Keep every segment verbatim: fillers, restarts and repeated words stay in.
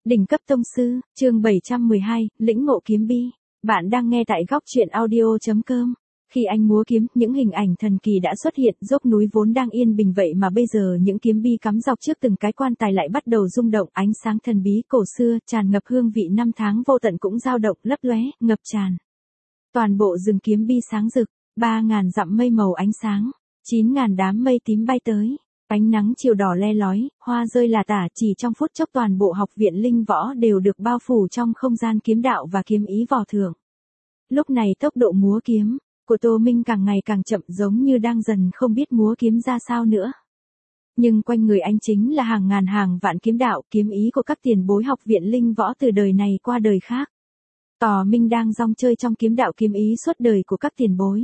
Đỉnh cấp tông sư, chương bảy trăm mười hai, lĩnh ngộ kiếm bi. Bạn đang nghe tại góc truyện audio chấm com. Khi anh múa kiếm, những hình ảnh thần kỳ đã xuất hiện, dốc núi vốn đang yên bình vậy mà bây giờ những kiếm bi cắm dọc trước từng cái quan tài lại bắt đầu rung động, ánh sáng thần bí cổ xưa, tràn ngập hương vị năm tháng vô tận cũng dao động, lấp lóe, ngập tràn. Toàn bộ rừng kiếm bi sáng rực, ba ngàn dặm mây màu ánh sáng, chín ngàn đám mây tím bay tới. Ánh nắng chiều đỏ le lói, hoa rơi là tả, chỉ trong phút chốc toàn bộ học viện linh võ đều được bao phủ trong không gian kiếm đạo và kiếm ý vò thưởng. Lúc này tốc độ múa kiếm của Tô Minh càng ngày càng chậm, giống như đang dần không biết múa kiếm ra sao nữa. Nhưng quanh người anh chính là hàng ngàn hàng vạn kiếm đạo, kiếm ý của các tiền bối học viện linh võ từ đời này qua đời khác. Tò Minh đang rong chơi trong kiếm đạo kiếm ý suốt đời của các tiền bối.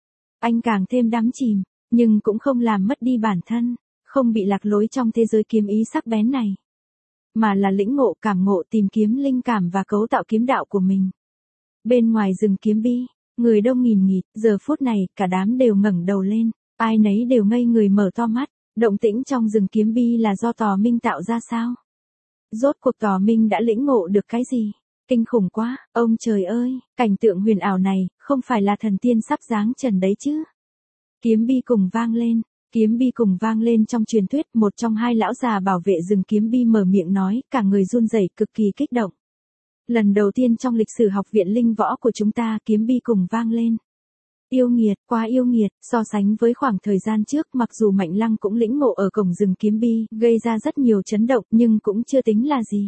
Anh càng thêm đắm chìm, nhưng cũng không làm mất đi bản thân. Không bị lạc lối trong thế giới kiếm ý sắc bén này, mà là lĩnh ngộ, cảm ngộ, tìm kiếm linh cảm và cấu tạo kiếm đạo của mình. Bên ngoài rừng kiếm bi, người đông nghìn nghịt, giờ phút này cả đám đều ngẩng đầu lên, ai nấy đều ngây người mở to mắt. Động tĩnh trong rừng kiếm bi là do Tò Minh tạo ra sao? Rốt cuộc Tò Minh đã lĩnh ngộ được cái gì? Kinh khủng quá, ông trời ơi, cảnh tượng huyền ảo này, không phải là thần tiên sắp giáng trần đấy chứ? Kiếm bi cùng vang lên. Kiếm bi cùng vang lên trong truyền thuyết, một trong hai lão già bảo vệ rừng kiếm bi mở miệng nói, cả người run rẩy, cực kỳ kích động. Lần đầu tiên trong lịch sử học viện linh võ của chúng ta, kiếm bi cùng vang lên. Yêu nghiệt, quá yêu nghiệt, so sánh với khoảng thời gian trước, mặc dù Mạnh Lăng cũng lĩnh ngộ ở cổng rừng kiếm bi, gây ra rất nhiều chấn động, nhưng cũng chưa tính là gì.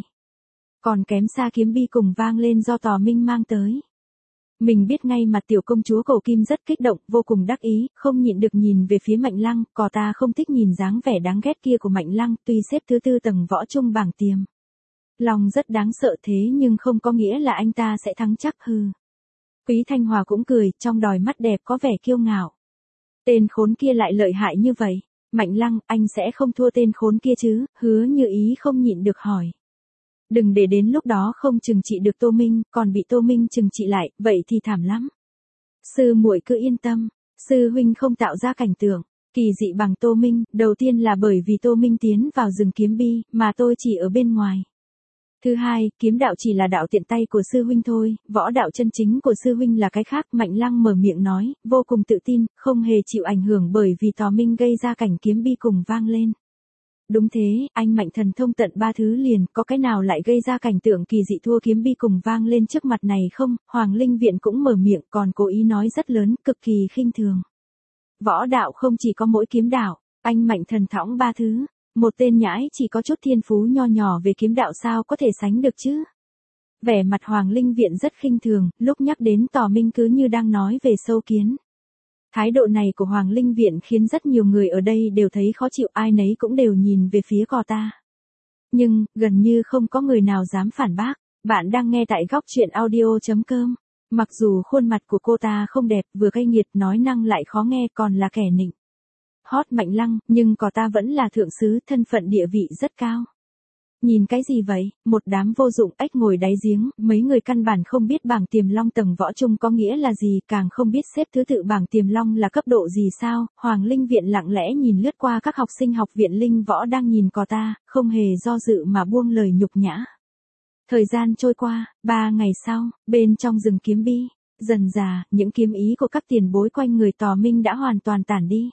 Còn kém xa kiếm bi cùng vang lên do Tò Minh mang tới. Mình biết ngay mà tiểu công chúa Cổ Kim rất kích động, vô cùng đắc ý, không nhịn được nhìn về phía Mạnh Lăng, cò ta không thích nhìn dáng vẻ đáng ghét kia của Mạnh Lăng, tuy xếp thứ tư tầng võ trung bảng tiềm. Lòng rất đáng sợ thế nhưng không có nghĩa là anh ta sẽ thắng chắc hừ. Quý Thanh Hòa cũng cười, trong đòi mắt đẹp có vẻ kiêu ngạo. Tên khốn kia lại lợi hại như vậy, Mạnh Lăng, anh sẽ không thua tên khốn kia chứ, hứa như ý không nhịn được hỏi. Đừng để đến lúc đó không trừng trị được Tô Minh, còn bị Tô Minh trừng trị lại, vậy thì thảm lắm. Sư muội cứ yên tâm, sư huynh không tạo ra cảnh tượng kỳ dị bằng Tô Minh, đầu tiên là bởi vì Tô Minh tiến vào rừng kiếm bi, mà tôi chỉ ở bên ngoài. Thứ hai, kiếm đạo chỉ là đạo tiện tay của sư huynh thôi, võ đạo chân chính của sư huynh là cái khác. Mạnh Lăng mở miệng nói, vô cùng tự tin, không hề chịu ảnh hưởng bởi vì Tò Minh gây ra cảnh kiếm bi cùng vang lên. Đúng thế, anh mạnh thần thông tận ba thứ liền, có cái nào lại gây ra cảnh tượng kỳ dị thua kiếm bi cùng vang lên trước mặt này không? Hoàng Linh Viện cũng mở miệng, còn cố ý nói rất lớn, cực kỳ khinh thường. Võ đạo không chỉ có mỗi kiếm đạo, anh mạnh thần thõng ba thứ, một tên nhãi chỉ có chút thiên phú nho nhỏ về kiếm đạo sao có thể sánh được chứ? Vẻ mặt Hoàng Linh Viện rất khinh thường, lúc nhắc đến Tò Minh cứ như đang nói về sâu kiến. Thái độ này của Hoàng Linh Viện khiến rất nhiều người ở đây đều thấy khó chịu, ai nấy cũng đều nhìn về phía cô ta. Nhưng, gần như không có người nào dám phản bác. Bạn đang nghe tại góc truyện audio chấm com. Mặc dù khuôn mặt của cô ta không đẹp, vừa cay nghiệt, nói năng lại khó nghe, còn là kẻ nịnh hót Mạnh Lăng, nhưng cô ta vẫn là thượng sứ, thân phận địa vị rất cao. Nhìn cái gì vậy, một đám vô dụng ếch ngồi đáy giếng, mấy người căn bản không biết bảng tiềm long tầng võ trung có nghĩa là gì, càng không biết xếp thứ tự bảng tiềm long là cấp độ gì sao. Hoàng Linh Viện lặng lẽ nhìn lướt qua các học sinh học viện linh võ đang nhìn cô ta, không hề do dự mà buông lời nhục nhã. Thời gian trôi qua, ba ngày sau, bên trong rừng kiếm bi, dần dà, những kiếm ý của các tiền bối quanh người Tò Minh đã hoàn toàn tản đi.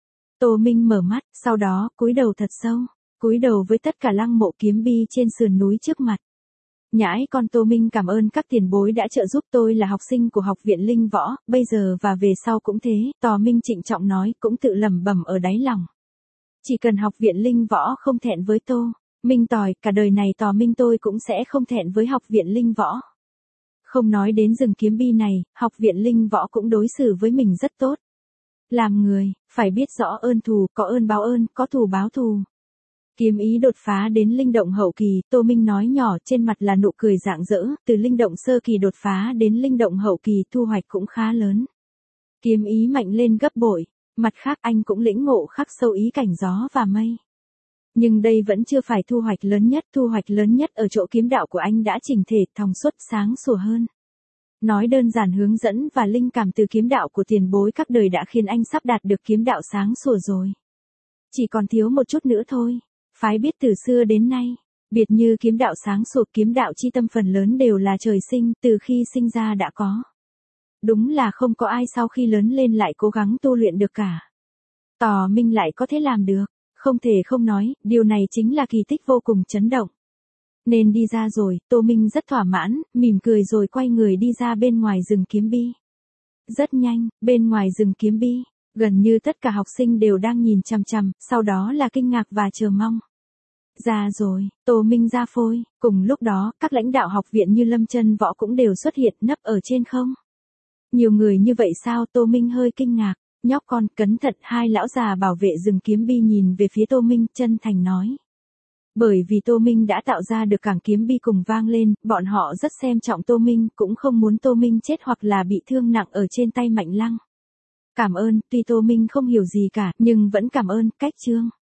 Tô Minh mở mắt, sau đó, cúi đầu thật sâu. Cúi đầu với tất cả lăng mộ kiếm bi trên sườn núi trước mặt. Nhãi con Tô Minh cảm ơn các tiền bối đã trợ giúp tôi là học sinh của học viện linh võ, bây giờ và về sau cũng thế, Tò Minh trịnh trọng nói, cũng tự lẩm bẩm ở đáy lòng. Chỉ cần học viện linh võ không thẹn với Tô Minh tỏi, cả đời này Tò Minh tôi cũng sẽ không thẹn với học viện linh võ. Không nói đến rừng kiếm bi này, học viện linh võ cũng đối xử với mình rất tốt. Làm người, phải biết rõ ơn thù, có ơn báo ơn, có thù báo thù. Kiếm ý đột phá đến linh động hậu kỳ, Tô Minh nói nhỏ, trên mặt là nụ cười rạng rỡ, từ linh động sơ kỳ đột phá đến linh động hậu kỳ thu hoạch cũng khá lớn. Kiếm ý mạnh lên gấp bội, mặt khác anh cũng lĩnh ngộ khắc sâu ý cảnh gió và mây. Nhưng đây vẫn chưa phải thu hoạch lớn nhất, thu hoạch lớn nhất ở chỗ kiếm đạo của anh đã chỉnh thể, thòng suốt, sáng sủa hơn. Nói đơn giản, hướng dẫn và linh cảm từ kiếm đạo của tiền bối các đời đã khiến anh sắp đạt được kiếm đạo sáng sủa rồi. Chỉ còn thiếu một chút nữa thôi. Phái biết từ xưa đến nay, Biệt như kiếm đạo sáng sụp, kiếm đạo chi tâm phần lớn đều là trời sinh, từ khi sinh ra đã có. Đúng là không có ai sau khi lớn lên lại cố gắng tu luyện được cả. Tò Minh lại có thể làm được, không thể không nói, điều này chính là kỳ tích vô cùng chấn động. Nên đi ra rồi, Tô Minh rất thỏa mãn, mỉm cười rồi quay người đi ra bên ngoài rừng kiếm bi. Rất nhanh, bên ngoài rừng kiếm bi, gần như tất cả học sinh đều đang nhìn chằm chằm, sau đó là kinh ngạc và chờ mong. Ra rồi, Tô Minh ra phôi, cùng lúc đó, các lãnh đạo học viện như Lâm Chân Võ cũng đều xuất hiện nấp ở trên không. Nhiều người như vậy sao? Tô Minh hơi kinh ngạc, nhóc con, cẩn thận. Hai lão già bảo vệ rừng kiếm bi nhìn về phía Tô Minh, chân thành nói. Bởi vì Tô Minh đã tạo ra được cảng kiếm bi cùng vang lên, bọn họ rất xem trọng Tô Minh, cũng không muốn Tô Minh chết hoặc là bị thương nặng ở trên tay Mạnh Lăng. Cảm ơn, tuy Tô Minh không hiểu gì cả, nhưng vẫn cảm ơn, cách chương.